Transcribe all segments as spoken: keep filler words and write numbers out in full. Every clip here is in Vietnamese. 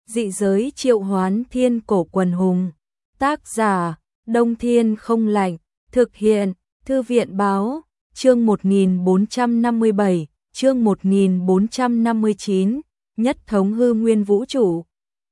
Dị giới triệu hoán thiên cổ quần hùng. Tác giả, Đông Thiên không lạnh. Thực hiện, Thư viện báo. Chương một nghìn bốn trăm năm mươi bảy, chương một nghìn bốn trăm năm mươi chín, nhất thống hư nguyên vũ trụ.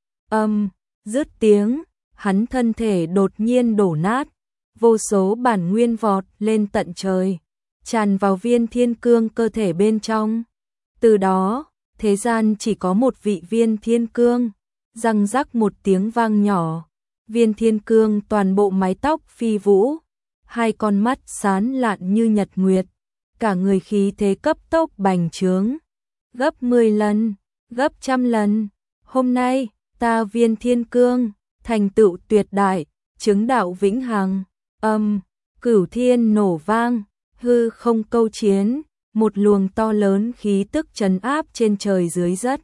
Âm, dứt tiếng, hắn thân thể đột nhiên đổ nát, vô số bản nguyên vọt lên tận trời, tràn vào viên thiên cương cơ thể bên trong. Từ đó, thế gian chỉ có một vị viên thiên cương, răng rắc một tiếng vang nhỏ, viên thiên cương toàn bộ mái tóc phi vũ, hai con mắt sáng lạn như nhật nguyệt, cả người khí thế cấp tốc bành trướng, gấp mười lần, gấp trăm lần. Hôm nay, ta viên thiên cương, thành tựu tuyệt đại, chứng đạo vĩnh hằng. Âm, cửu thiên nổ vang, hư không câu chiến, một luồng to lớn khí tức trấn áp trên trời dưới đất.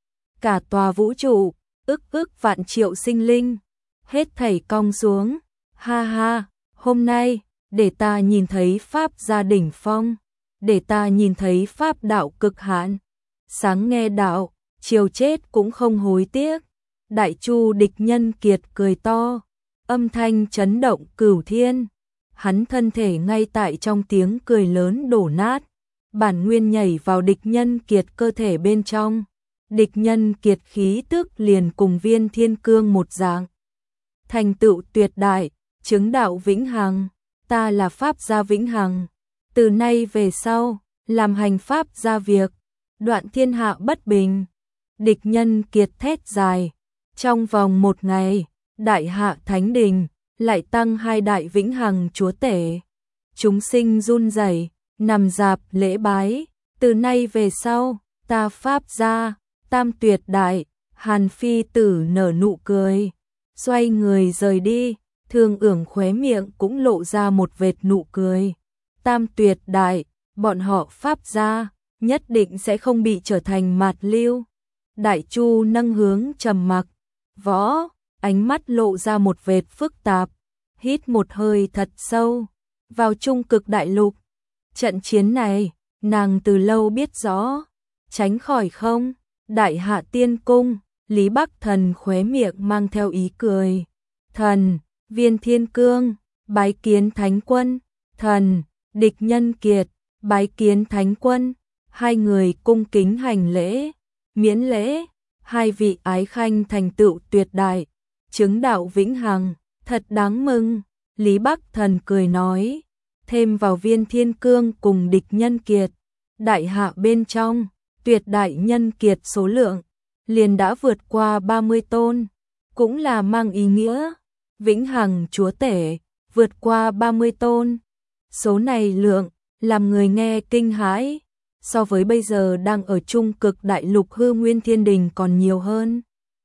Cả tòa vũ trụ, ức ức vạn triệu sinh linh, hết thảy cong xuống. Ha ha, hôm nay, để ta nhìn thấy pháp gia đỉnh phong, để ta nhìn thấy pháp đạo cực hạn. Sáng nghe đạo, chiều chết cũng không hối tiếc. Đại Chu địch nhân kiệt cười to, âm thanh chấn động cửu thiên. Hắn thân thể ngay tại trong tiếng cười lớn đổ nát, bản nguyên nhảy vào địch nhân kiệt cơ thể bên trong. Địch nhân kiệt khí tức liền cùng viên thiên cương một dạng. Thành tựu tuyệt đại, chứng đạo vĩnh hằng, ta là pháp gia vĩnh hằng. Từ nay về sau, làm hành pháp gia việc, đoạn thiên hạ bất bình. Địch nhân kiệt thét dài. Trong vòng một ngày, đại hạ thánh đình lại tăng hai đại vĩnh hằng chúa tể. Chúng sinh run rẩy, nằm dạp lễ bái. Từ nay về sau, ta pháp gia, tam tuyệt đại. Hàn Phi Tử nở nụ cười, xoay người rời đi. Thương Ưởng khóe miệng cũng lộ ra một vệt nụ cười. Tam tuyệt đại, bọn họ pháp gia, nhất định sẽ không bị trở thành mạt lưu. Đại Chu nâng hướng trầm mặc. Võ, ánh mắt lộ ra một vệt phức tạp, hít một hơi thật sâu, vào trung cực đại lục. Trận chiến này, nàng từ lâu biết rõ, tránh khỏi không. Đại hạ tiên cung, Lý Bắc Thần khóe miệng mang theo ý cười. Thần, viên thiên cương, bái kiến thánh quân. Thần, địch nhân kiệt, bái kiến thánh quân. Hai người cung kính hành lễ, miễn lễ. Hai vị ái khanh thành tựu tuyệt đại, chứng đạo vĩnh hằng, thật đáng mừng. Lý Bắc Thần cười nói, thêm vào viên thiên cương cùng địch nhân kiệt, đại hạ bên trong, tuyệt đại nhân kiệt số lượng, liền đã vượt qua ba mươi tôn, cũng là mang ý nghĩa, vĩnh hằng chúa tể, vượt qua ba mươi tôn. Số này lượng, làm người nghe kinh hãi. So với bây giờ đang ở trung cực đại lục hư nguyên thiên đình còn nhiều hơn.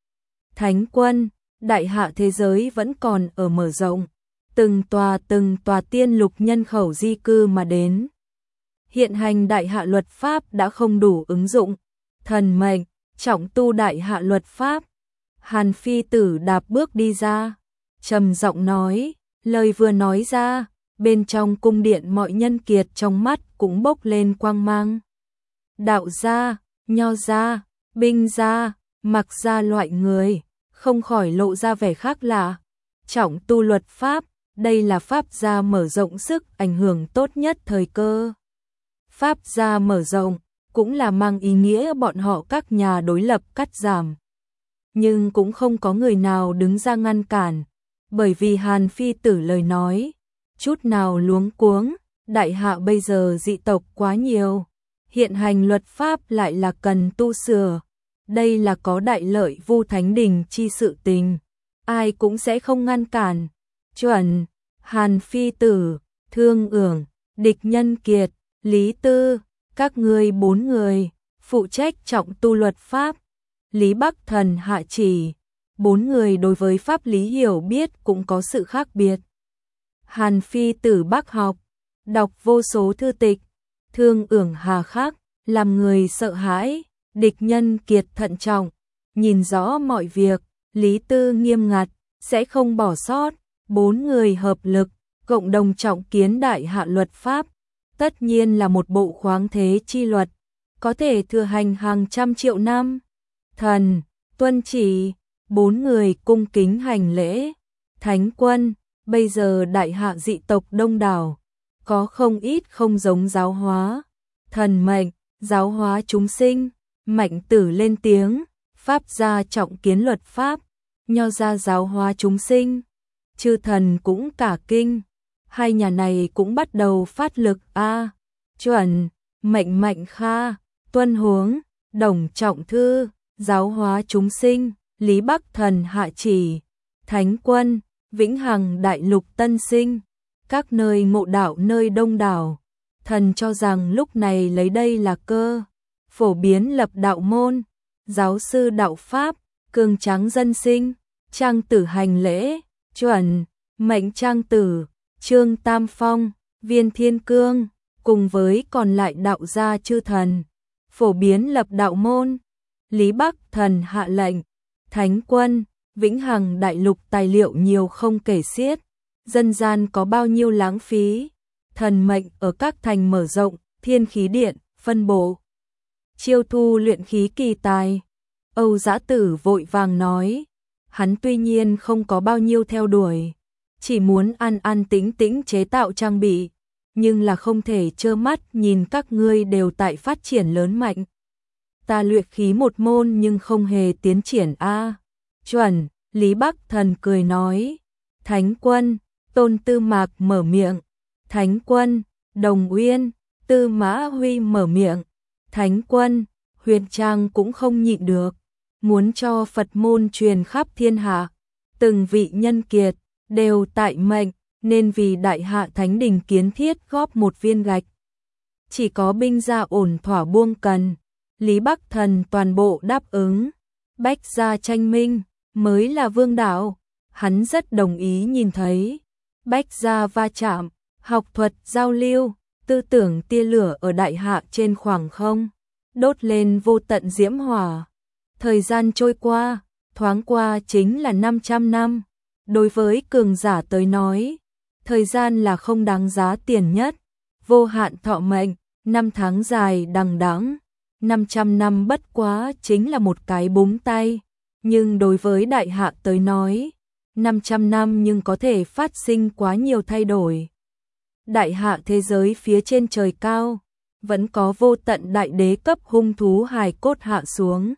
Thánh quân, đại hạ thế giới vẫn còn ở mở rộng, từng tòa từng tòa tiên lục nhân khẩu di cư mà đến. Hiện hành đại hạ luật pháp đã không đủ ứng dụng, thần mệnh, trọng tu đại hạ luật pháp. Hàn Phi Tử đạp bước đi ra, trầm giọng nói, lời vừa nói ra, bên trong cung điện mọi nhân kiệt trong mắt cũng bốc lên quang mang. Đạo gia, nho gia, binh gia, mặc gia loại người, không khỏi lộ ra vẻ khác lạ. Trọng tu luật pháp, đây là pháp gia mở rộng sức ảnh hưởng tốt nhất thời cơ. Pháp gia mở rộng, cũng là mang ý nghĩa bọn họ các nhà đối lập cắt giảm. Nhưng cũng không có người nào đứng ra ngăn cản, bởi vì Hàn Phi Tử lời nói, chút nào luống cuống, đại hạ bây giờ dị tộc quá nhiều. Hiện hành luật pháp lại là cần tu sửa, đây là có đại lợi vu thánh đình chi sự tình, ai cũng sẽ không ngăn cản. Chuẩn, Hàn Phi Tử, Thương Ưởng, địch nhân kiệt, Lý Tư, các ngươi bốn người, phụ trách trọng tu luật pháp. Lý Bắc Thần hạ chỉ, bốn người đối với pháp lý hiểu biết cũng có sự khác biệt. Hàn Phi Tử bác học, đọc vô số thư tịch. Thương Ưởng hà khắc, làm người sợ hãi. Địch nhân kiệt thận trọng, nhìn rõ mọi việc. Lý Tư nghiêm ngặt, sẽ không bỏ sót. Bốn người hợp lực, cộng đồng trọng kiến đại hạ luật pháp. Tất nhiên là một bộ khoáng thế chi luật, có thể thừa hành hàng trăm triệu năm. Thần, Tuân chỉ, bốn người cung kính hành lễ. Thánh quân, bây giờ đại hạ dị tộc đông đảo, có không ít không giống giáo hóa. Thần mệnh, giáo hóa chúng sinh. Mạnh Tử lên tiếng, Pháp gia trọng kiến luật pháp, Nho gia giáo hóa chúng sinh. Chư thần cũng cả kinh, hai nhà này cũng bắt đầu phát lực a. À, chuẩn, Mệnh Mạnh Kha, Tuân Huống, Đồng Trọng Thư, giáo hóa chúng sinh. Lý Bắc Thần hạ chỉ, Thánh quân, vĩnh hằng đại lục tân sinh, các nơi ngộ đạo nơi đông đảo. Thần cho rằng lúc này lấy đây là cơ, phổ biến lập đạo môn, giáo sư đạo pháp, cường tráng dân sinh. Trang Tử hành lễ, chuẩn, Mệnh Trang Tử, Trương Tam Phong, Viên Thiên Cương, cùng với còn lại đạo gia chư thần, phổ biến lập đạo môn. Lý Bắc Thần hạ lệnh, Thánh quân, vĩnh hằng đại lục tài liệu nhiều không kể xiết, dân gian có bao nhiêu lãng phí. Thần mệnh ở các thành mở rộng, thiên khí điện, phân bổ, chiêu thu luyện khí kỳ tài. Âu Dã Tử vội vàng nói, hắn tuy nhiên không có bao nhiêu theo đuổi, chỉ muốn an an tĩnh tĩnh chế tạo trang bị, nhưng là không thể trơ mắt nhìn các ngươi đều tại phát triển lớn mạnh. Ta luyện khí một môn nhưng không hề tiến triển a. À, chuẩn, Lý Bắc Thần cười nói. Thánh quân, Tôn Tư Mạc mở miệng. Thánh quân, Đồng Uyên, Tư Mã Huy mở miệng. Thánh quân, Huyền Trang cũng không nhịn được, muốn cho Phật môn truyền khắp thiên hạ. Từng vị nhân kiệt đều tại mệnh, nên vì đại hạ thánh đình kiến thiết góp một viên gạch. Chỉ có binh gia ổn thỏa buông cần, Lý Bắc Thần toàn bộ đáp ứng. Bách gia tranh minh mới là vương đạo, hắn rất đồng ý nhìn thấy. Bách gia va chạm, học thuật giao lưu, tư tưởng tia lửa ở đại hạ trên khoảng không, đốt lên vô tận diễm hỏa. Thời gian trôi qua, thoáng qua chính là năm trăm năm. Đối với cường giả tới nói, thời gian là không đáng giá tiền nhất. Vô hạn thọ mệnh, năm tháng dài đằng đẵng, năm trăm năm bất quá chính là một cái búng tay. Nhưng đối với đại hạ tới nói, năm trăm năm nhưng có thể phát sinh quá nhiều thay đổi. Đại hạ thế giới phía trên trời cao, vẫn có vô tận đại đế cấp hung thú hài cốt hạ xuống.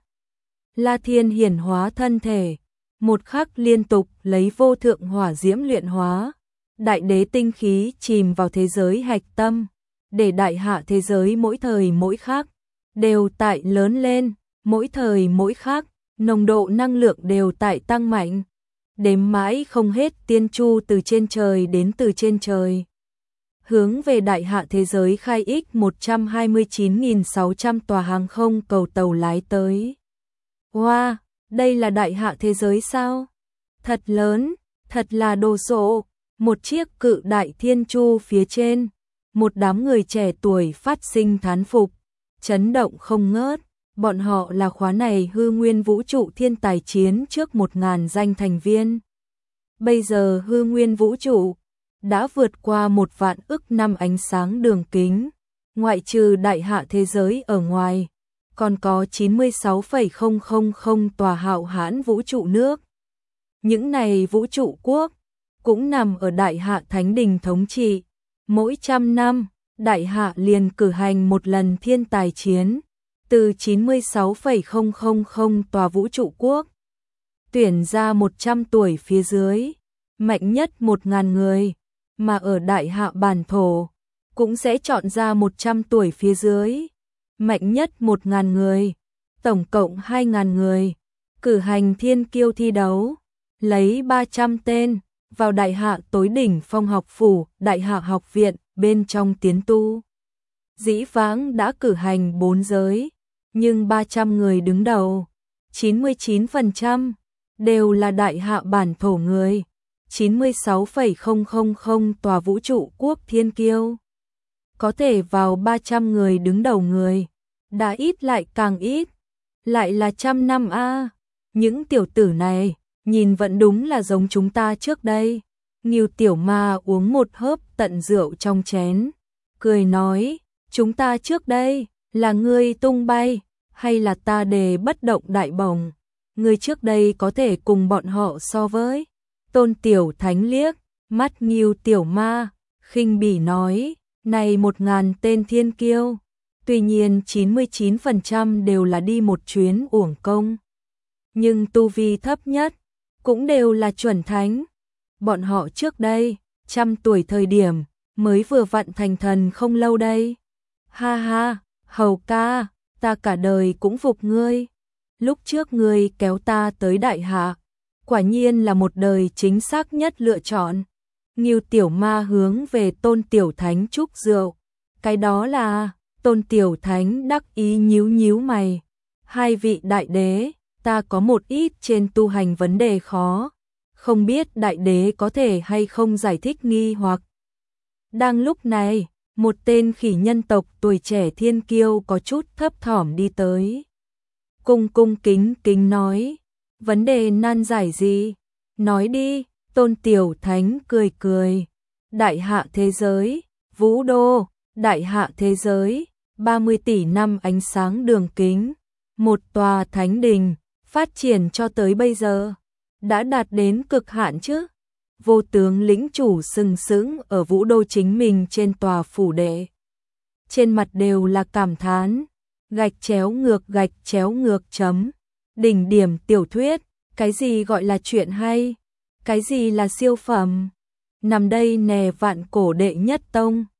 La Thiên hiển hóa thân thể, một khắc liên tục lấy vô thượng hỏa diễm luyện hóa. Đại đế tinh khí chìm vào thế giới hạch tâm, để đại hạ thế giới mỗi thời mỗi khắc đều tại lớn lên, mỗi thời mỗi khắc nồng độ năng lượng đều tại tăng mạnh. Đếm mãi không hết tiên chu từ trên trời đến từ trên trời, hướng về đại hạ thế giới khai ích một trăm hai mươi chín nghìn sáu trăm tòa hàng không cầu tàu lái tới. Wow, đây là đại hạ thế giới sao? Thật lớn, thật là đồ sộ. Một chiếc cự đại thiên chu phía trên, một đám người trẻ tuổi phát sinh thán phục, chấn động không ngớt. Bọn họ là khóa này hư nguyên vũ trụ thiên tài chiến trước một ngàn danh thành viên. Bây giờ hư nguyên vũ trụ đã vượt qua một vạn ức năm ánh sáng đường kính, ngoại trừ đại hạ thế giới ở ngoài, còn có chín mươi sáu phẩy không không không tòa hạo hãn vũ trụ nước. Những này vũ trụ quốc cũng nằm ở đại hạ thánh đình thống trị. Mỗi trăm năm, đại hạ liền cử hành một lần thiên tài chiến, từ chín mươi sáu phẩy không không không tòa vũ trụ quốc, tuyển ra một trăm tuổi phía dưới, mạnh nhất một nghìn người, mà ở đại hạ bản thổ, cũng sẽ chọn ra một trăm tuổi phía dưới, mạnh nhất một nghìn người, tổng cộng hai nghìn người, cử hành thiên kiêu thi đấu, lấy ba trăm tên, vào đại hạ tối đỉnh phong học phủ, đại hạ học viện, bên trong tiến tu. Dĩ vãng đã cử hành bốn giới, nhưng ba trăm người đứng đầu, chín mươi chín phần trăm đều là đại hạ bản thổ người, chín mươi sáu phẩy không không không tòa vũ trụ quốc thiên kiêu. Có thể vào ba trăm người đứng đầu người, đã ít lại càng ít, lại là trăm năm a. Những tiểu tử này, nhìn vẫn đúng là giống chúng ta trước đây. Ngưu Tiểu Ma uống một hớp tận rượu trong chén, cười nói, chúng ta trước đây, là ngươi tung bay, hay là ta đề bất động đại bổng? người trước đây có thể cùng bọn họ so với. Tôn Tiểu Thánh liếc mắt Ngưu Tiểu Ma, khinh bỉ nói, này một ngàn tên thiên kiêu, tuy nhiên chín mươi chín phần trăm đều là đi một chuyến uổng công, nhưng tu vi thấp nhất cũng đều là chuẩn thánh. Bọn họ trước đây, trăm tuổi thời điểm, mới vừa vặn thành thần không lâu đây. Ha ha, Hầu ca, ta cả đời cũng phục ngươi. Lúc trước ngươi kéo ta tới đại hạ, quả nhiên là một đời chính xác nhất lựa chọn. Ngưu Tiểu Ma hướng về Tôn Tiểu Thánh chúc rượu. Cái đó là, Tôn Tiểu Thánh đắc ý nhíu nhíu mày. Hai vị đại đế, ta có một ít trên tu hành vấn đề khó, không biết đại đế có thể hay không giải thích nghi hoặc. Đang lúc này, một tên khỉ nhân tộc tuổi trẻ thiên kiêu có chút thấp thỏm đi tới. Cung cung kính kính nói, vấn đề nan giải gì? Nói đi. Tôn Tiểu Thánh cười cười. Đại hạ thế giới, Vũ Đô, đại hạ thế giới, ba mươi tỷ năm ánh sáng đường kính, một tòa thánh đình, phát triển cho tới bây giờ, đã đạt đến cực hạn chứ. Vô tướng lĩnh chủ sừng sững ở Vũ Đô chính mình trên tòa phủ đệ. Trên mặt đều là cảm thán, gạch chéo ngược gạch chéo ngược chấm. Đỉnh điểm tiểu thuyết, cái gì gọi là chuyện hay? Cái gì là siêu phẩm? Nằm đây nè vạn cổ đệ nhất tông.